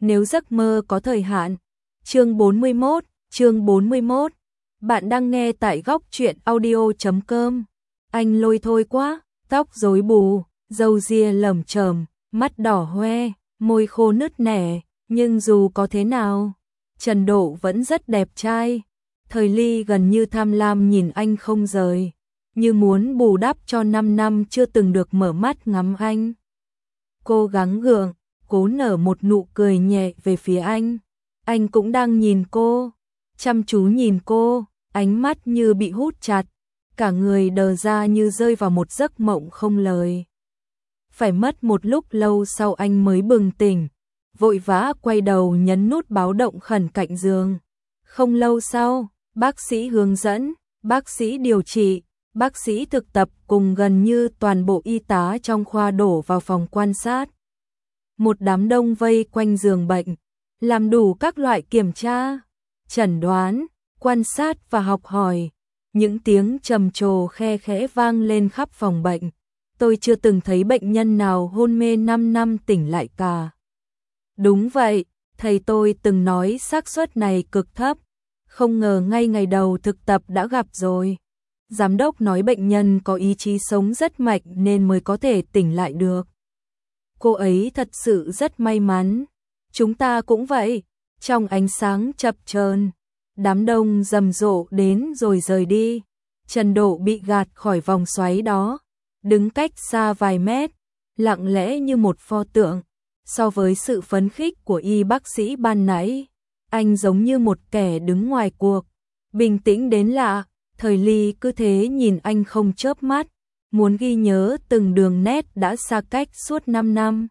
nếu giấc mơ có thời hạn. Chương 41. Bạn đang nghe tại góc truyện audio.com. Anh lôi thôi quá, tóc rối bù, râu ria lởm chởm, mắt đỏ hoe, môi khô nứt nẻ, nhưng dù có thế nào, Trần Độ vẫn rất đẹp trai. Thời Ly gần như tham lam nhìn anh không rời, như muốn bù đắp cho 5 năm chưa từng được mở mắt ngắm anh. Cô gắng gượng, cố nở một nụ cười nhẹ về phía anh. Anh cũng đang nhìn cô, chăm chú nhìn cô, ánh mắt như bị hút chặt, cả người đờ ra như rơi vào một giấc mộng không lời. Phải mất một lúc lâu sau anh mới bừng tỉnh, vội vã quay đầu nhấn nút báo động khẩn cạnh giường. Không lâu sau, bác sĩ hướng dẫn, bác sĩ điều trị, bác sĩ thực tập cùng gần như toàn bộ y tá trong khoa đổ vào phòng quan sát. Một đám đông vây quanh giường bệnh, làm đủ các loại kiểm tra, chẩn đoán, quan sát và học hỏi. Những tiếng trầm trồ khe khẽ vang lên khắp phòng bệnh. Tôi chưa từng thấy bệnh nhân nào hôn mê 5 năm tỉnh lại cả. Đúng vậy, thầy tôi từng nói xác suất này cực thấp. Không ngờ ngay ngày đầu thực tập đã gặp rồi. Giám đốc nói bệnh nhân có ý chí sống rất mạnh nên mới có thể tỉnh lại được. Cô ấy thật sự rất may mắn. Chúng ta cũng vậy. Trong ánh sáng chập chờn, đám đông rầm rộ đến rồi rời đi. Trần Độ bị gạt khỏi vòng xoáy đó, đứng cách xa vài mét, lặng lẽ như một pho tượng. So với sự phấn khích của y bác sĩ ban nãy, anh giống như một kẻ đứng ngoài cuộc, bình tĩnh đến lạ. Thời Ly cứ thế nhìn anh không chớp mắt, muốn ghi nhớ từng đường nét đã xa cách suốt 5 năm.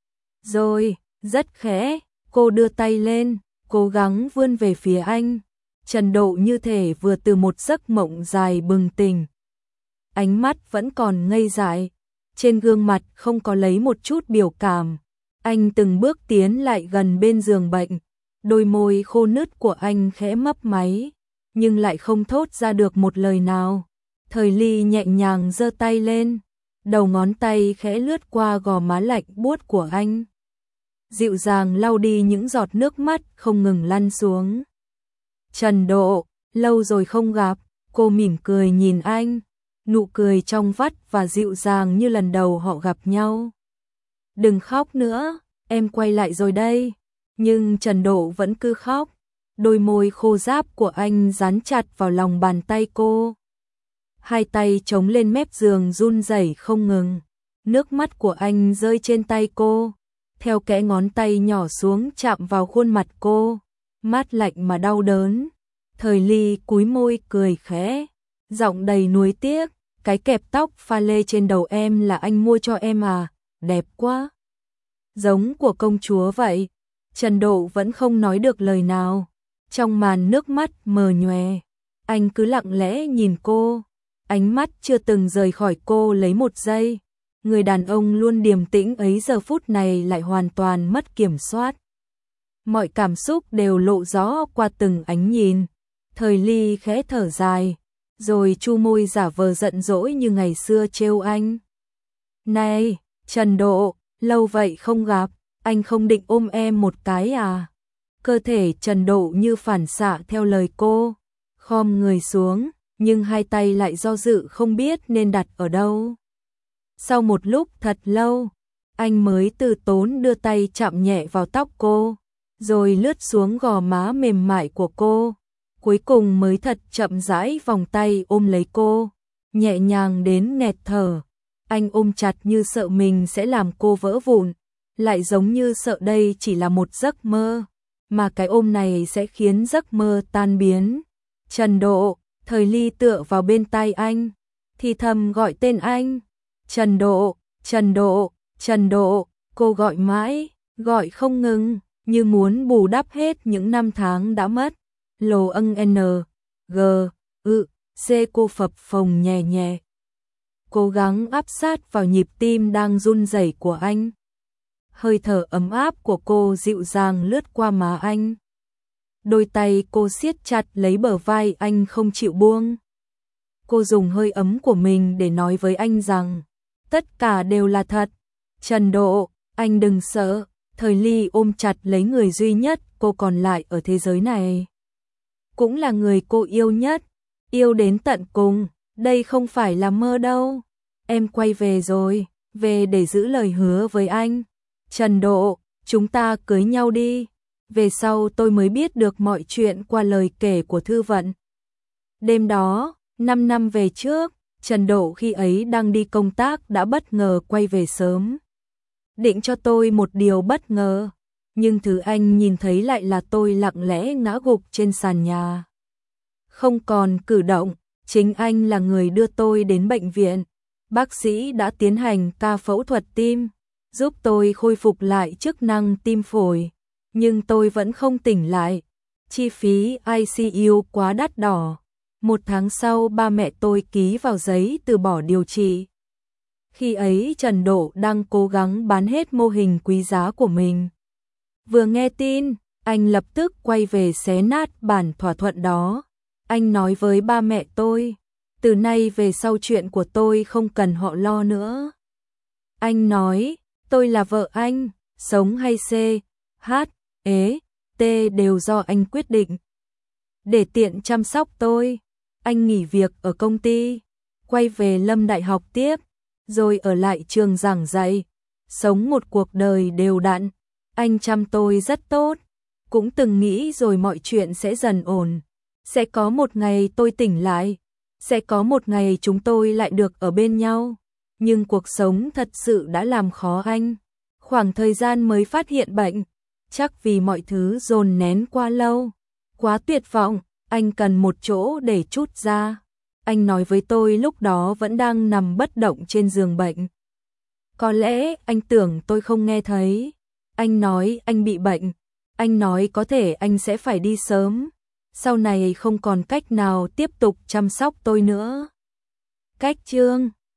Rồi, rất khẽ, cô đưa tay lên, cố gắng vươn về phía anh. Trần Độ như thể vừa từ một giấc mộng dài bừng tỉnh. Ánh mắt vẫn còn ngây dại, trên gương mặt không có lấy một chút biểu cảm. Anh từng bước tiến lại gần bên giường bệnh, đôi môi khô nứt của anh khẽ mấp máy, nhưng lại không thốt ra được một lời nào. Thời Ly nhẹ nhàng giơ tay lên, đầu ngón tay khẽ lướt qua gò má lạnh buốt của anh, dịu dàng lau đi những giọt nước mắt không ngừng lăn xuống. Trần Độ, lâu rồi không gặp. Cô mỉm cười nhìn anh, nụ cười trong vắt và dịu dàng như lần đầu họ gặp nhau. Đừng khóc nữa, em quay lại rồi đây. Nhưng Trần Độ vẫn cứ khóc. Đôi môi khô ráp của anh dán chặt vào lòng bàn tay cô. Hai tay chống lên mép giường run rẩy không ngừng. Nước mắt của anh rơi trên tay cô, theo kẽ ngón tay nhỏ xuống chạm vào khuôn mặt cô, mát lạnh mà đau đớn. Thời Ly cúi môi cười khẽ, giọng đầy nuối tiếc. Cái kẹp tóc pha lê trên đầu em là anh mua cho em à, đẹp quá. Giống của công chúa vậy. Trần Độ vẫn không nói được lời nào. Trong màn nước mắt mờ nhòe, anh cứ lặng lẽ nhìn cô. Ánh mắt chưa từng rời khỏi cô lấy một giây. Người đàn ông luôn điềm tĩnh ấy giờ phút này lại hoàn toàn mất kiểm soát. Mọi cảm xúc đều lộ rõ qua từng ánh nhìn. Thời Ly khẽ thở dài, rồi chu môi giả vờ giận dỗi như ngày xưa trêu anh. Này, Trần Độ, lâu vậy không gặp, anh không định ôm em một cái à? Cơ thể Trần Độ như phản xạ theo lời cô, khom người xuống, nhưng hai tay lại do dự không biết nên đặt ở đâu. Sau một lúc thật lâu, anh mới từ tốn đưa tay chạm nhẹ vào tóc cô, rồi lướt xuống gò má mềm mại của cô. Cuối cùng mới thật chậm rãi vòng tay ôm lấy cô, nhẹ nhàng đến nghẹt thở. Anh ôm chặt như sợ mình sẽ làm cô vỡ vụn, lại giống như sợ đây chỉ là một giấc mơ, mà cái ôm này sẽ khiến giấc mơ tan biến. Trần Độ, Thời Ly tựa vào bên tai anh, thì thầm gọi tên anh. Trần Độ, Trần Độ, Trần Độ, cô gọi mãi, gọi không ngừng, như muốn bù đắp hết những năm tháng đã mất. Lồ âng n, g, c cô phập phồng nhẹ nhẹ, cố gắng áp sát vào nhịp tim đang run rẩy của anh. Hơi thở ấm áp của cô dịu dàng lướt qua má anh. Đôi tay cô siết chặt lấy bờ vai anh không chịu buông. Cô dùng hơi ấm của mình để nói với anh rằng tất cả đều là thật. Trần Độ, anh đừng sợ, Thời Ly ôm chặt lấy người duy nhất cô còn lại ở thế giới này. Cũng là người cô yêu nhất, yêu đến tận cùng, đây không phải là mơ đâu. Em quay về rồi, về để giữ lời hứa với anh. Trần Độ, chúng ta cưới nhau đi. Về sau tôi mới biết được mọi chuyện qua lời kể của Thư Vận. Đêm đó, 5 năm về trước, Trần Độ khi ấy đang đi công tác đã bất ngờ quay về sớm. Định cho tôi một điều bất ngờ, nhưng thứ anh nhìn thấy lại là tôi lặng lẽ ngã gục trên sàn nhà. Không còn cử động, chính anh là người đưa tôi đến bệnh viện. Bác sĩ đã tiến hành ca phẫu thuật tim, giúp tôi khôi phục lại chức năng tim phổi, nhưng tôi vẫn không tỉnh lại. Chi phí ICU quá đắt đỏ. 1 tháng sau ba mẹ tôi ký vào giấy từ bỏ điều trị. Khi ấy Trần Độ đang cố gắng bán hết mô hình quý giá của mình. Vừa nghe tin, anh lập tức quay về xé nát bản thỏa thuận đó. Anh nói với ba mẹ tôi, từ nay về sau chuyện của tôi không cần họ lo nữa. Anh nói, tôi là vợ anh, sống hay C, H, ế, T đều do anh quyết định. Để tiện chăm sóc tôi, anh nghỉ việc ở công ty, quay về Lâm Đại học tiếp, rồi ở lại trường giảng dạy, sống một cuộc đời đều đặn. Anh chăm tôi rất tốt, cũng từng nghĩ rồi mọi chuyện sẽ dần ổn. Sẽ có một ngày tôi tỉnh lại, sẽ có một ngày chúng tôi lại được ở bên nhau. Nhưng cuộc sống thật sự đã làm khó anh. Khoảng thời gian mới phát hiện bệnh, chắc vì mọi thứ dồn nén quá lâu. Quá tuyệt vọng, anh cần một chỗ để trút ra. Anh nói với tôi lúc đó vẫn đang nằm bất động trên giường bệnh. Có lẽ anh tưởng tôi không nghe thấy. Anh nói anh bị bệnh. Anh nói có thể anh sẽ phải đi sớm. Sau này không còn cách nào tiếp tục chăm sóc tôi nữa. Cách chương